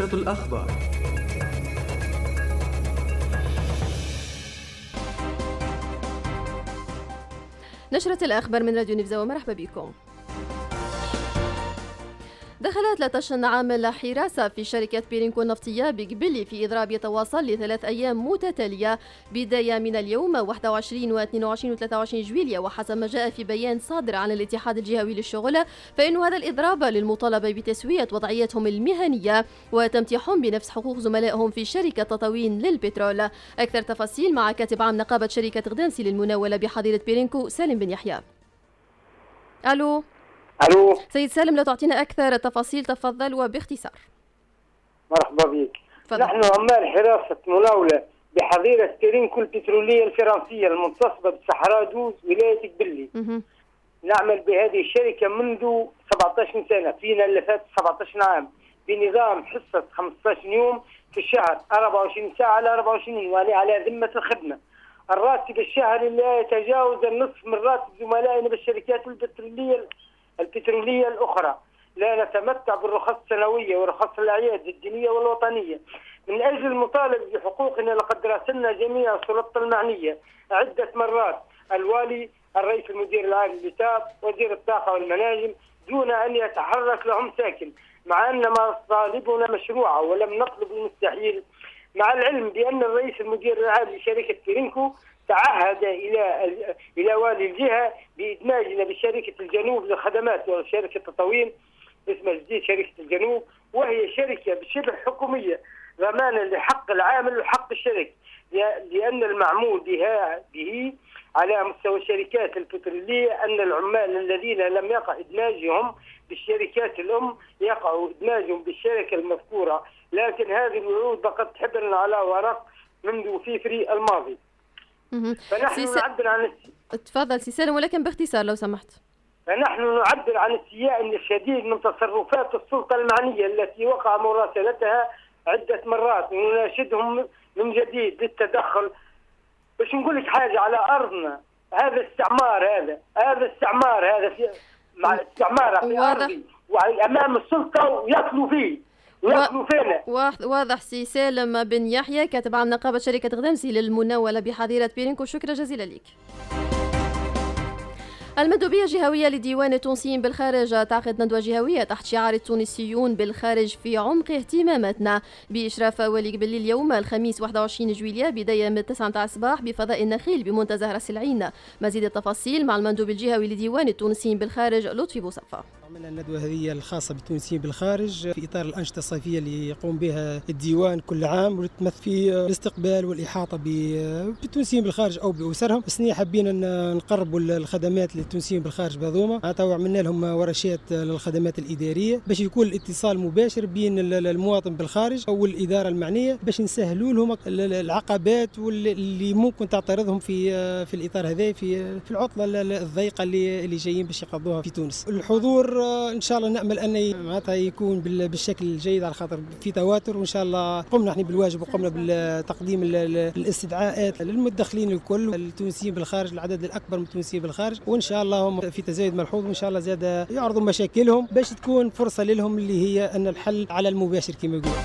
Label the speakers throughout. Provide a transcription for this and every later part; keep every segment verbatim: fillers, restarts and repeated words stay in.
Speaker 1: نشرة الأخبار.
Speaker 2: نشرة الأخبار من راديو نيفزا ومرحبا بكم. دخلت لتشن عامل حراسة في شركة بيرينكو النفطية بقبلي في إضراب يتواصل لثلاث أيام متتالية بداية من اليوم واحد وعشرين واثنين وعشرين وثلاثة وعشرين جويلية. وحسب ما جاء في بيان صادر عن الاتحاد الجهوي للشغل فإن هذا الإضراب للمطالبة بتسوية وضعيتهم المهنية وتمتيحهم بنفس حقوق زملائهم في شركة تطاوين للبترول. أكثر تفاصيل مع كاتب عام نقابة شركة غدامسي للمناولة بحظيرة بيرينكو سالم بن يحيى. ألو
Speaker 3: الو
Speaker 2: سيد سالم، لو تعطينا اكثر التفاصيل تفضل وباختصار.
Speaker 3: مرحبا بك.
Speaker 2: فضل.
Speaker 3: نحن عمال حراسه مناوله بحظيره بيرينكو البتروليه الفرنسيه المنتصبه بصحراء دوز ولايه قبلي. نعمل بهذه الشركه منذ سبعة عشر سنه، فينا اللي فات سبعة عشر عام بنظام حصه خمسة عشر يوم في الشهر، أربعة وعشرين ساعه على أربعة وعشرين، وأنا على ذمه الخدمه. الراتب الشهري لا يتجاوز النصف من راتب زملائنا بالشركات البتروليه البترولية الأخرى. لا نتمتع بالرخص السنوية ورخص الأعياد الدينية والوطنية. من أجل المطالبة بحقوقنا لقد راسلنا جميع السلطات المعنية عدة مرات، الوالي، الرئيس المدير العام للإتاب، وزير الطاقة والمناجم، دون أن يتحرك لهم ساكن، مع أن مطالبنا مشروعة ولم نطلب المستحيل، مع العلم بأن الرئيس المدير العام لشركة بيرينكو تعهد إلى إلى والي الجهة بإدماجنا بشركة الجنوب للخدمات وشركة تطاوين اسمها جديد شركة الجنوب، وهي شركة شبه حكومية ضمانا لحق العامل وحق الشركة، لأن المعمول بها به على مستوى الشركات البترولية أن العمال الذين لم يقع إدماجهم بالشركات الأم يقع إدماجهم بالشركة المذكورة، لكن هذه الوعود بقت حبرا على ورق منذ فبراير الماضي. فنحن
Speaker 2: سيس...
Speaker 3: نعبر عن
Speaker 2: تفضل سي سالم ولكن باختصار لو سمحت.
Speaker 3: فنحن نعبر عن استياء الشديد من تصرفات السلطة المعنية التي وقع مراسلتها عدة مرات، ونناشدهم من جديد للتدخل. باش نقول لك حاجة على أرضنا، هذا استعمار، هذا هذا استعمار هذا في مع الاستعمار في أرضي وأمام السلطة ويأكلوا فيه
Speaker 2: واضح واضح. سي سالم بن يحيى كاتب عام نقابة شركة غدامسي للمناولة بحظيرة بيرينكو، شكرا جزيلا لك. المندوبية الجهوية لديوان التونسيين بالخارج تعقد ندوة جهوية تحت شعار التونسيون بالخارج في عمق اهتماماتنا بإشراف والي قبلي اليوم الخميس واحد وعشرين جويلية بداية من التاسعة متاع الصباح بفضاء النخيل بمنتزه راس العين. مزيد التفاصيل مع المندوب الجهوي لديوان التونسيين بالخارج لطفي بوصفة.
Speaker 4: عملنا الندوة هذه الخاصة بالتونسيين بالخارج في إطار الأنشطة الصيفية اللي يقوم بها الديوان كل عام، وتمثل في الاستقبال والإحاطة بالتونسيين بالخارج أو بأسرهم. بس حابين أن نقربوا الخدمات للتونسيين بالخارج بهذوما، معناتها عملنا لهم ورشات للخدمات الإدارية باش يكون الاتصال مباشر بين المواطن بالخارج أو الإدارة المعنية باش نسهلوا لهم العقبات واللي ممكن تعترضهم في في الإطار هذا في في العطلة الضيقة اللي اللي جايين باش يقضوها في تونس. الحضور ان شاء الله نامل ان معناتها يكون بالشكل الجيد على خاطر في تواتر، وان شاء الله قمنا احنا بالواجب وقمنا بتقديم الاستدعاءات للمدخلين الكل التونسيين بالخارج، العدد الاكبر من التونسيين بالخارج، وان شاء الله هم في تزايد ملحوظ، وان شاء الله زاد يعرضوا مشاكلهم باش تكون فرصه لهم اللي هي ان الحل على المباشر كما يقولوا.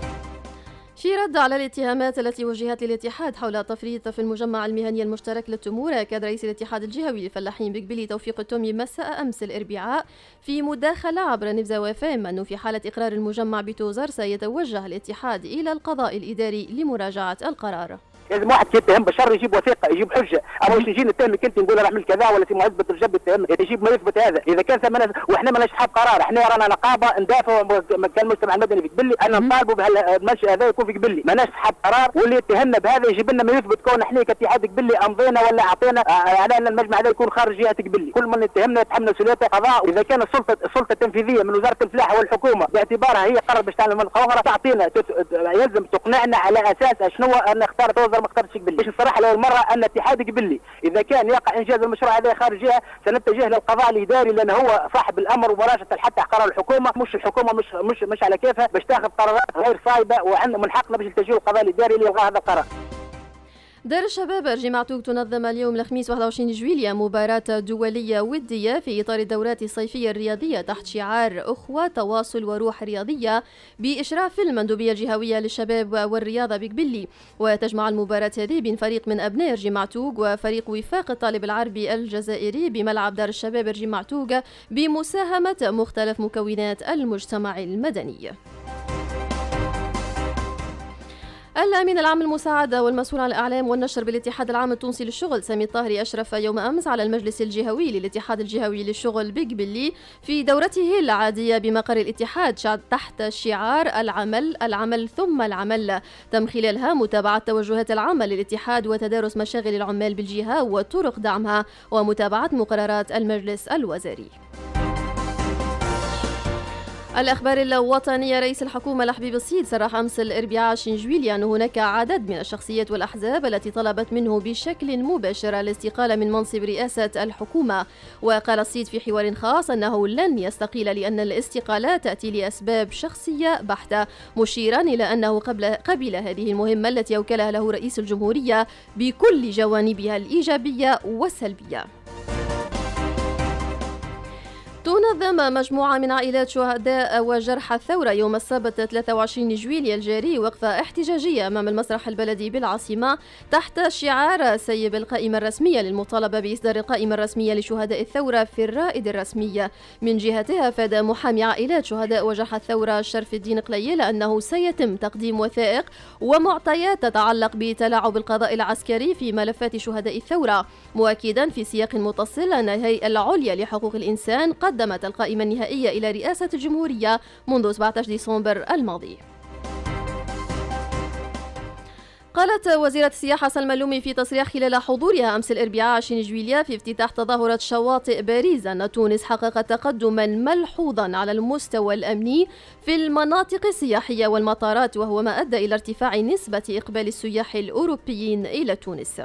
Speaker 2: في رد على الاتهامات التي وجهت للاتحاد حول التفريط في المجمع المهني المشترك للتمور، أكد رئيس الاتحاد الجهوي للفلاحين بقبلي توفيق التومي مساء أمس الأربعاء في مداخلة عبر نيفزا وفام أنه في حالة إقرار المجمع بتوزر سيتوجه الاتحاد إلى القضاء الإداري لمراجعة القرار.
Speaker 5: لازم واحد يتهم بالشر يجيب وثيقه يجيب حجه، اما مش يجي نتهمك انت نقول راه عمل كذا ولا سي معزبه الرجال يتهم يجيب ما يثبت هذا. اذا كان ثمن واحنا ماناش اصحاب قرار، احنا رانا نقابه ندافعوا كان المجتمع المدني في قبلي، انا نطالبوا بهالمنشا هذا يكون في قبلي، ماناش اصحاب قرار، واللي يتهمنا بهذا يجيب لنا ما يثبت كون احنا كاتحاد قبلي امضينا ولا اعطينا على ان المجمع هذا يكون خارج جهه قبلي. كل من يتهمنا يتحمل مسؤوليته قضاء. اذا كان السلطه السلطه التنفيذيه من وزاره الفلاحه والحكومه باعتبارها هي قررت باش تعمل منطقه تعطينا يلزم تقنعنا على اساس شنو ان اختار توزر ما اختارش قبلي. الصراحه لأول مرة أن اتحاد قبلي إذا كان يقع إنجاز المشروع هذا خارجها سنتجه للقضاء الإداري، لأنه هو صاحب الأمر ومراشة حتى قرار الحكومة، مش الحكومة مش مش مش على كيفها باش تاخذ قرارات غير صائبة، وعندنا من حقنا باش نلتجئوا للقضاء الإداري لإلغاء هذا القرار.
Speaker 2: دار الشباب جمعتوك تنظم اليوم الخميس واحد وعشرين جويلية مباراة دولية ودية في إطار الدورات الصيفية الرياضية تحت شعار أخوة تواصل وروح رياضية بإشراف المندوبية الجهوية للشباب والرياضة بقبلي. وتجمع المباراة هذه بين فريق من أبناء رجمعتوك وفريق وفاق الطالب العربي الجزائري بملعب دار الشباب رجمعتوك بمساهمة مختلف مكونات المجتمع المدني. الأمين العام المساعد والمسؤول عن الإعلام والنشر بالاتحاد العام التونسي للشغل سامي الطاهري أشرف يوم أمس على المجلس الجهوي للاتحاد الجهوي للشغل بقبلي في دورته العادية بمقر الاتحاد تحت شعار العمل العمل ثم العمل، تم خلالها متابعة توجهات العامة للاتحاد وتدارس مشاغل العمال بالجهة وطرق دعمها ومتابعة مقررات المجلس الوزاري. الأخبار الوطنية، رئيس الحكومة لحبيب الصيد صرح أمس الأربعاء عشرين جويلية أن هناك عدد من الشخصيات والأحزاب التي طلبت منه بشكل مباشر الاستقالة من منصب رئاسة الحكومة. وقال الصيد في حوار خاص أنه لن يستقيل لأن الاستقالة تأتي لأسباب شخصية بحتة، مشيرا إلى أنه قبل قبل هذه المهمة التي أوكلها له رئيس الجمهورية بكل جوانبها الإيجابية والسلبية. تنظم مجموعة من عائلات شهداء وجرحى الثورة يوم السبت ثلاثة وعشرين جويلية الجاري وقفة احتجاجية أمام المسرح البلدي بالعاصمة تحت شعار سيب القائمة الرسمية للمطالبة بإصدار القائمة الرسمية لشهداء الثورة في الرائد الرسمي. من جهتها أفاد محامي عائلات شهداء وجرحى الثورة شرف الدين قليل أنه سيتم تقديم وثائق ومعطيات تتعلق بتلاعب القضاء العسكري في ملفات شهداء الثورة، مؤكدا في سياق متصل أن الهيئة العليا لحقوق الإنسان قدمت القائمة النهائية إلى رئاسة الجمهورية منذ سبعة عشر ديسمبر الماضي. قالت وزيرة السياحة سلمى اللومي في تصريح خلال حضورها أمس الأربعاء عشرين جويلية في افتتاح تظاهرة شواطئ باريس أن تونس حققت تقدما ملحوظا على المستوى الأمني في المناطق السياحية والمطارات، وهو ما أدى إلى ارتفاع نسبة إقبال السياح الأوروبيين إلى تونس.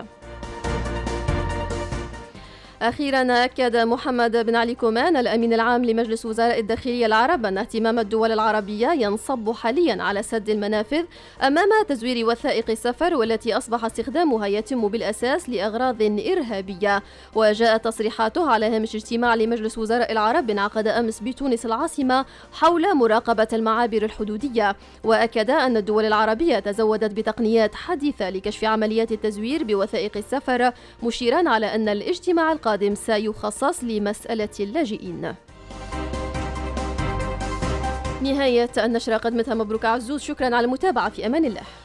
Speaker 2: أخيرا أكد محمد بن علي كومان الأمين العام لمجلس وزراء الداخلية العرب أن اهتمام الدول العربية ينصب حاليا على سد المنافذ أمام تزوير وثائق السفر والتي أصبح استخدامها يتم بالأساس لأغراض إرهابية. وجاءت تصريحاته على هامش اجتماع لمجلس وزراء العرب انعقد أمس بتونس العاصمة حول مراقبة المعابر الحدودية، وأكد أن الدول العربية تزودت بتقنيات حديثة لكشف عمليات التزوير بوثائق السفر، مشيرا على أن الاجتماع القادم سيخصص لمسألة اللاجئين. نهاية النشرة قدمتها مبروك عزوز، شكرا على المتابعة، في أمان الله.